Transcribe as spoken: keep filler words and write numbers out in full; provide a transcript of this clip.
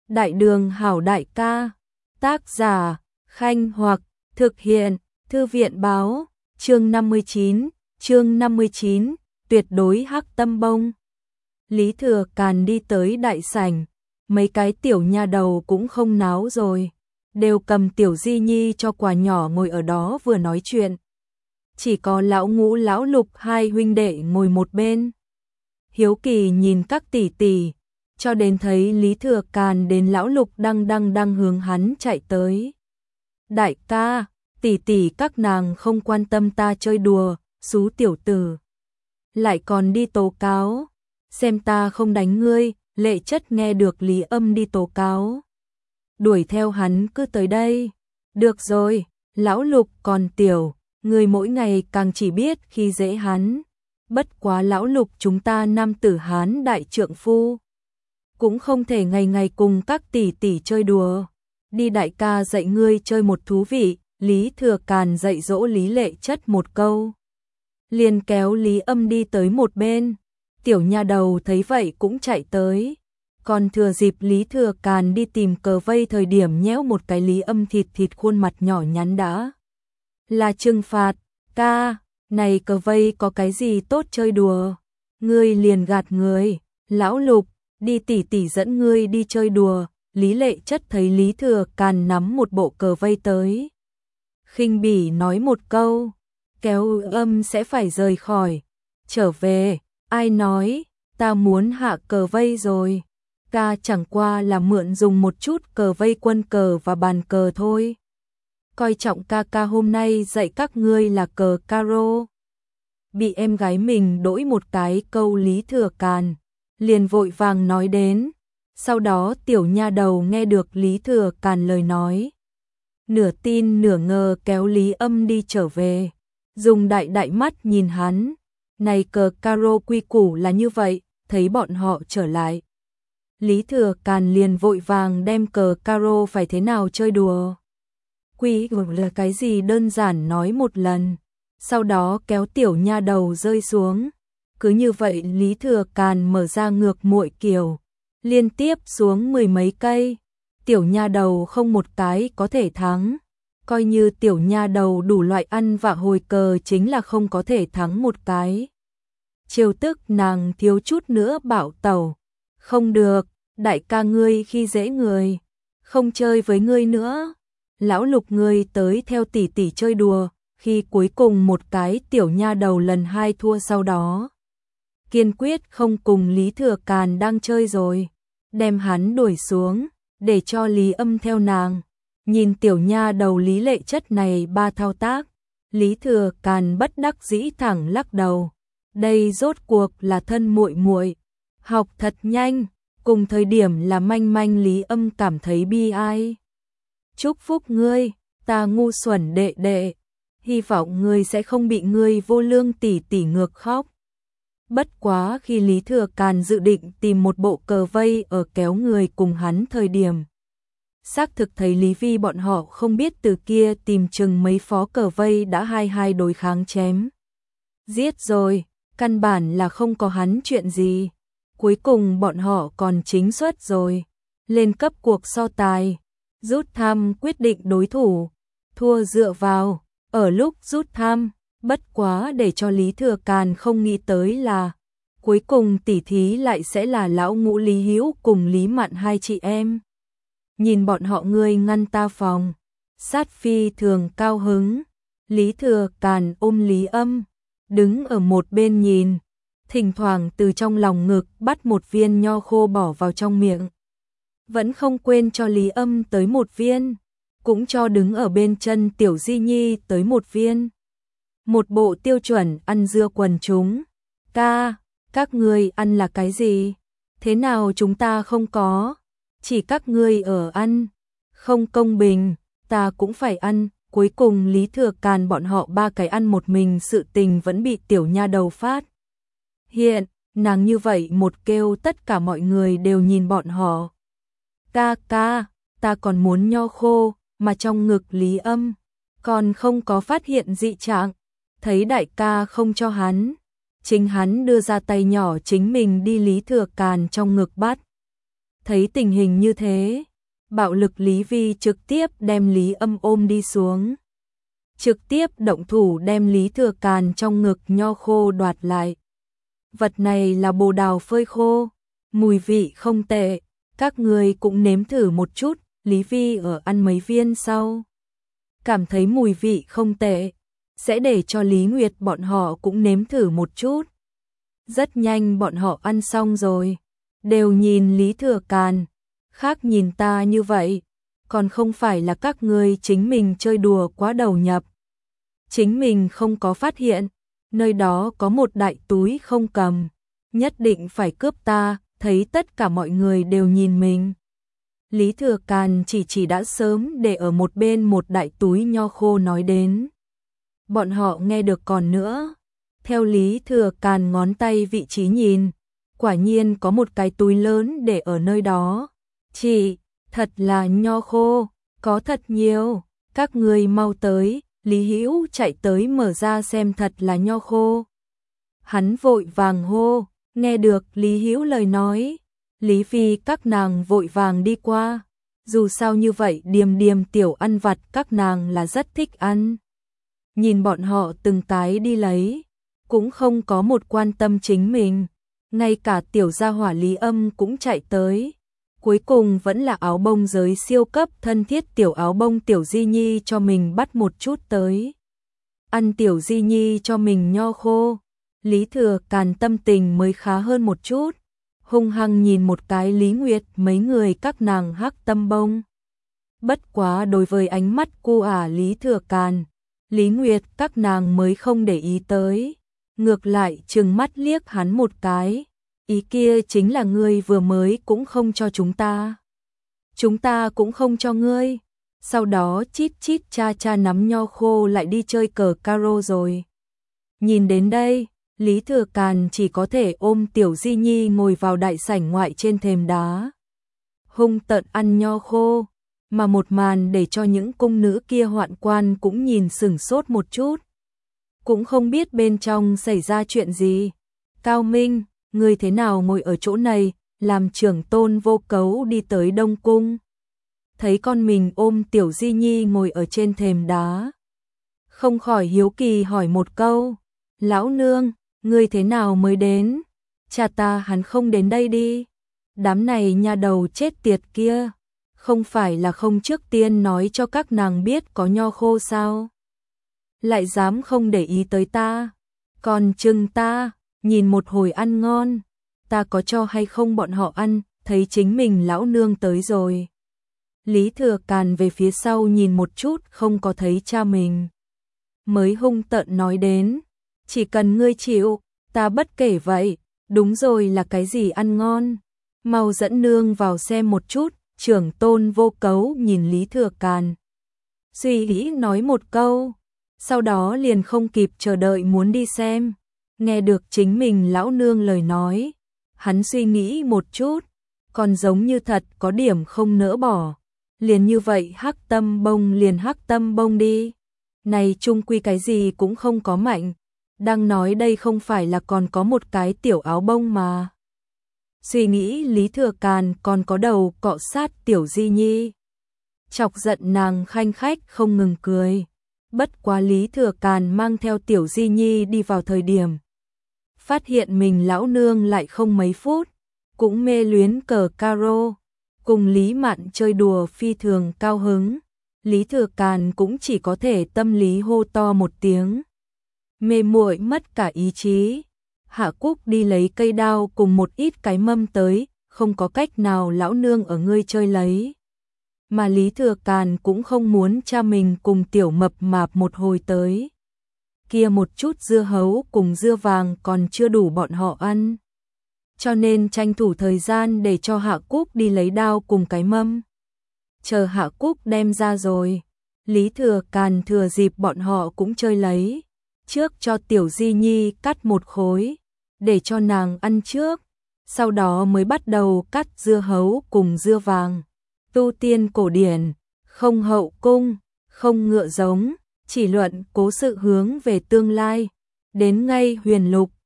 Đại đường hảo đại ca. Tác giả Khanh Hoặc. Thực hiện Thư viện báo. Chương năm mươi chín. Chương năm mươi chín. Tuyệt đối hắc tâm bông. Lý Thừa Càn đi tới đại sảnh. Mấy cái tiểu nha đầu cũng không náo rồi, đều cầm tiểu di nhi cho quà nhỏ ngồi ở đó vừa nói chuyện. Chỉ có lão Ngũ lão Lục hai huynh đệ ngồi một bên. Hiếu kỳ nhìn các tỷ tỷ, cho đến thấy Lý Thừa Càn đến lão Lục đang đang đang hướng hắn chạy tới. Đại ca, tỷ tỷ các nàng không quan tâm ta chơi đùa, xú tiểu tử. Lại còn đi tố cáo, xem ta không đánh ngươi. Lệ Chất nghe được Lý Âm đi tố cáo, đuổi theo hắn cứ tới đây. Được rồi, lão Lục còn tiểu, người mỗi ngày càng chỉ biết khi dễ hắn. Bất quá lão Lục chúng ta nam tử Hán đại trượng phu, cũng không thể ngày ngày cùng các tỷ tỷ chơi đùa. Đi đại ca dạy ngươi chơi một thú vị. Lý Thừa Càn dạy dỗ Lý Lệ Chất một câu, liền kéo Lý Âm đi tới một bên. Tiểu nha đầu thấy vậy cũng chạy tới, còn thừa dịp Lý Thừa Càn đi tìm cờ vây thời điểm nhéo một cái Lý Âm thịt thịt khuôn mặt nhỏ nhắn đã là trừng phạt. Ca, này cờ vây có cái gì tốt chơi đùa, ngươi liền gạt người. Lão Lục, đi tỷ tỷ dẫn ngươi đi chơi đùa. Lý Lệ Chất thấy Lý Thừa Càn nắm một bộ cờ vây tới, khinh bỉ nói một câu, kéo Âm sẽ phải rời khỏi. Trở về. Ai nói, ta muốn hạ cờ vây rồi. Ca chẳng qua là mượn dùng một chút cờ vây quân cờ và bàn cờ thôi. Coi trọng ca ca hôm nay dạy các ngươi là cờ caro. Bị em gái mình đỗi một cái câu Lý Thừa Càn liền vội vàng nói đến. Sau đó tiểu nha đầu nghe được Lý Thừa Càn lời nói, nửa tin nửa ngờ kéo Lý Âm đi trở về, dùng đại đại mắt nhìn hắn. Này cờ caro quy củ là như vậy. Thấy bọn họ trở lại, Lý Thừa Càn liền vội vàng đem cờ caro phải thế nào chơi đùa, quy củ là cái gì đơn giản nói một lần, sau đó kéo tiểu nha đầu rơi xuống. Cứ như vậy Lý Thừa Càn mở ra ngược muội kiều, liên tiếp xuống mười mấy cây. Tiểu nha đầu không một cái có thể thắng. Coi như tiểu nha đầu đủ loại ăn vạ hồi cờ chính là không có thể thắng một cái. Chiêu tức nàng thiếu chút nữa bảo tẩu. Không được, đại ca ngươi khi dễ người, không chơi với ngươi nữa. Lão Lục ngươi tới theo tỷ tỷ chơi đùa. Khi cuối cùng một cái tiểu nha đầu lần hai thua, sau đó kiên quyết không cùng Lý Thừa Càn đang chơi rồi, đem hắn đuổi xuống, để cho Lý Âm theo nàng. Nhìn tiểu nha đầu Lý Lệ Chất này ba thao tác, Lý Thừa Càn bất đắc dĩ thẳng lắc đầu. Đây rốt cuộc là thân muội muội, học thật nhanh. Cùng thời điểm là manh manh Lý Âm cảm thấy bi ai. Chúc phúc ngươi, ta ngu xuẩn đệ đệ, hy vọng ngươi sẽ không bị ngươi vô lương tỷ tỷ ngược khóc. Bất quá khi Lý Thừa Càn dự định tìm một bộ cờ vây ở kéo người cùng hắn thời điểm, xác thực thấy Lý Vi bọn họ không biết từ kia tìm chừng mấy phó cờ vây đã hai hai đối kháng chém giết rồi, căn bản là không có hắn chuyện gì. Cuối cùng bọn họ còn chính xuất rồi, lên cấp cuộc so tài, rút thăm quyết định đối thủ, thua dựa vào ở lúc rút thăm. Bất quá để cho Lý Thừa Càn không nghĩ tới là cuối cùng tỉ thí lại sẽ là lão Ngũ Lý Hữu cùng Lý Mạn hai chị em. Nhìn bọn họ ngươi ngăn ta phòng, sát phi thường cao hứng. Lý Thừa Càn ôm Lý Âm, đứng ở một bên nhìn, thỉnh thoảng từ trong lòng ngực bắt một viên nho khô bỏ vào trong miệng. Vẫn không quên cho Lý Âm tới một viên, cũng cho đứng ở bên chân tiểu Di Nhi tới một viên. Một bộ tiêu chuẩn ăn dưa quần chúng. Ca, các ngươi ăn là cái gì? Thế nào chúng ta không có? Chỉ các ngươi ở ăn, không công bình, ta cũng phải ăn. Cuối cùng Lý Thừa Càn bọn họ ba cái ăn một mình, sự tình vẫn bị tiểu nha đầu phát hiện. Nàng như vậy một kêu, tất cả mọi người đều nhìn bọn họ. Ca ca, ta còn muốn nho khô, mà trong ngực Lý Âm còn không có phát hiện dị trạng. Thấy đại ca không cho hắn, chính hắn đưa ra tay nhỏ chính mình đi Lý Thừa Càn trong ngực bắt. Thấy tình hình như thế, bạo lực Lý Vi trực tiếp đem Lý Âm ôm đi xuống. Trực tiếp động thủ đem Lý Thừa Càn trong ngực nho khô đoạt lại. Vật này là bồ đào phơi khô, mùi vị không tệ, các người cũng nếm thử một chút. Lý Vi ở ăn mấy viên sau, cảm thấy mùi vị không tệ, sẽ để cho Lý Nguyệt bọn họ cũng nếm thử một chút. Rất nhanh bọn họ ăn xong rồi, đều nhìn Lý Thừa Càn, khác nhìn ta như vậy, còn không phải là các ngươi chính mình chơi đùa quá đầu nhập. Chính mình không có phát hiện, nơi đó có một đại túi không cầm, nhất định phải cướp ta, thấy tất cả mọi người đều nhìn mình. Lý Thừa Càn chỉ chỉ đã sớm để ở một bên một đại túi nho khô nói đến. Bọn họ nghe được còn nữa. Theo Lý Thừa Càn ngón tay vị trí nhìn, quả nhiên có một cái túi lớn để ở nơi đó. Chị, thật là nho khô, có thật nhiều, các người mau tới. Lý Hữu chạy tới mở ra xem thật là nho khô. Hắn vội vàng hô, nghe được Lý Hữu lời nói. Lý Phi các nàng vội vàng đi qua, dù sao như vậy điềm điềm tiểu ăn vặt các nàng là rất thích ăn. Nhìn bọn họ từng cái đi lấy, cũng không có một quan tâm chính mình, ngay cả tiểu gia hỏa Lý Âm cũng chạy tới. Cuối cùng vẫn là áo bông giới siêu cấp thân thiết tiểu áo bông tiểu Di Nhi cho mình bắt một chút tới. Ăn tiểu Di Nhi cho mình nho khô, Lý Thừa Càn tâm tình mới khá hơn một chút. Hung hăng nhìn một cái Lý Nguyệt mấy người các nàng hắc tâm bông. Bất quá đối với ánh mắt cu ả Lý Thừa Càn, Lý Nguyệt các nàng mới không để ý tới. Ngược lại trừng mắt liếc hắn một cái. Ý kia chính là ngươi vừa mới cũng không cho chúng ta. Chúng ta cũng không cho ngươi. Sau đó chít chít cha cha nắm nho khô lại đi chơi cờ caro rồi. Nhìn đến đây, Lý Thừa Càn chỉ có thể ôm tiểu Di Nhi ngồi vào đại sảnh ngoại trên thềm đá. Hung tợn ăn nho khô, mà một màn để cho những cung nữ kia hoạn quan cũng nhìn sửng sốt một chút. Cũng không biết bên trong xảy ra chuyện gì. Cao Minh, ngươi thế nào ngồi ở chỗ này, làm trưởng tôn Vô Cấu đi tới Đông Cung. Thấy con mình ôm tiểu Di Nhi ngồi ở trên thềm đá. Không khỏi hiếu kỳ hỏi một câu, lão nương, ngươi thế nào mới đến? Cha ta hắn không đến đây đi. Đám này nha đầu chết tiệt kia, không phải là không trước tiên nói cho các nàng biết có nho khô sao? Lại dám không để ý tới ta, còn chừng ta, nhìn một hồi ăn ngon, ta có cho hay không bọn họ ăn, thấy chính mình lão nương tới rồi. Lý Thừa Càn về phía sau nhìn một chút không có thấy cha mình. Mới hung tợn nói đến, chỉ cần ngươi chịu, ta bất kể vậy, đúng rồi là cái gì ăn ngon. Mau dẫn nương vào xem một chút, trưởng tôn Vô Cấu nhìn Lý Thừa Càn. Suy nghĩ nói một câu, sau đó liền không kịp chờ đợi muốn đi xem. Nghe được chính mình lão nương lời nói, hắn suy nghĩ một chút, còn giống như thật có điểm không nỡ bỏ. Liền như vậy hắc tâm bông liền hắc tâm bông đi. Này chung quy cái gì cũng không có mạnh. Đang nói đây không phải là còn có một cái tiểu áo bông mà. Suy nghĩ Lý Thừa Càn còn có đầu cọ sát tiểu Di Nhi. Chọc giận nàng khanh khách không ngừng cười. Bất quá Lý Thừa Càn mang theo tiểu Di Nhi đi vào thời điểm. Phát hiện mình lão nương lại không mấy phút. Cũng mê luyến cờ caro. Cùng Lý Mạn chơi đùa phi thường cao hứng. Lý Thừa Càn cũng chỉ có thể tâm lý hô to một tiếng. Mê muội mất cả ý chí. Hạ Cúc đi lấy cây đao cùng một ít cái mâm tới, không có cách nào lão nương ở ngươi chơi lấy. Mà Lý Thừa Càn cũng không muốn cha mình cùng tiểu mập mạp một hồi tới. Kia một chút dưa hấu cùng dưa vàng còn chưa đủ bọn họ ăn. Cho nên tranh thủ thời gian để cho Hạ Cúc đi lấy đao cùng cái mâm. Chờ Hạ Cúc đem ra rồi, Lý Thừa Càn thừa dịp bọn họ cũng chơi lấy. Trước cho tiểu Di Nhi cắt một khối, để cho nàng ăn trước, sau đó mới bắt đầu cắt dưa hấu cùng dưa vàng. Tu tiên cổ điển, không hậu cung, không ngựa giống, chỉ luận cố sự hướng về tương lai. Đến ngay huyền lục,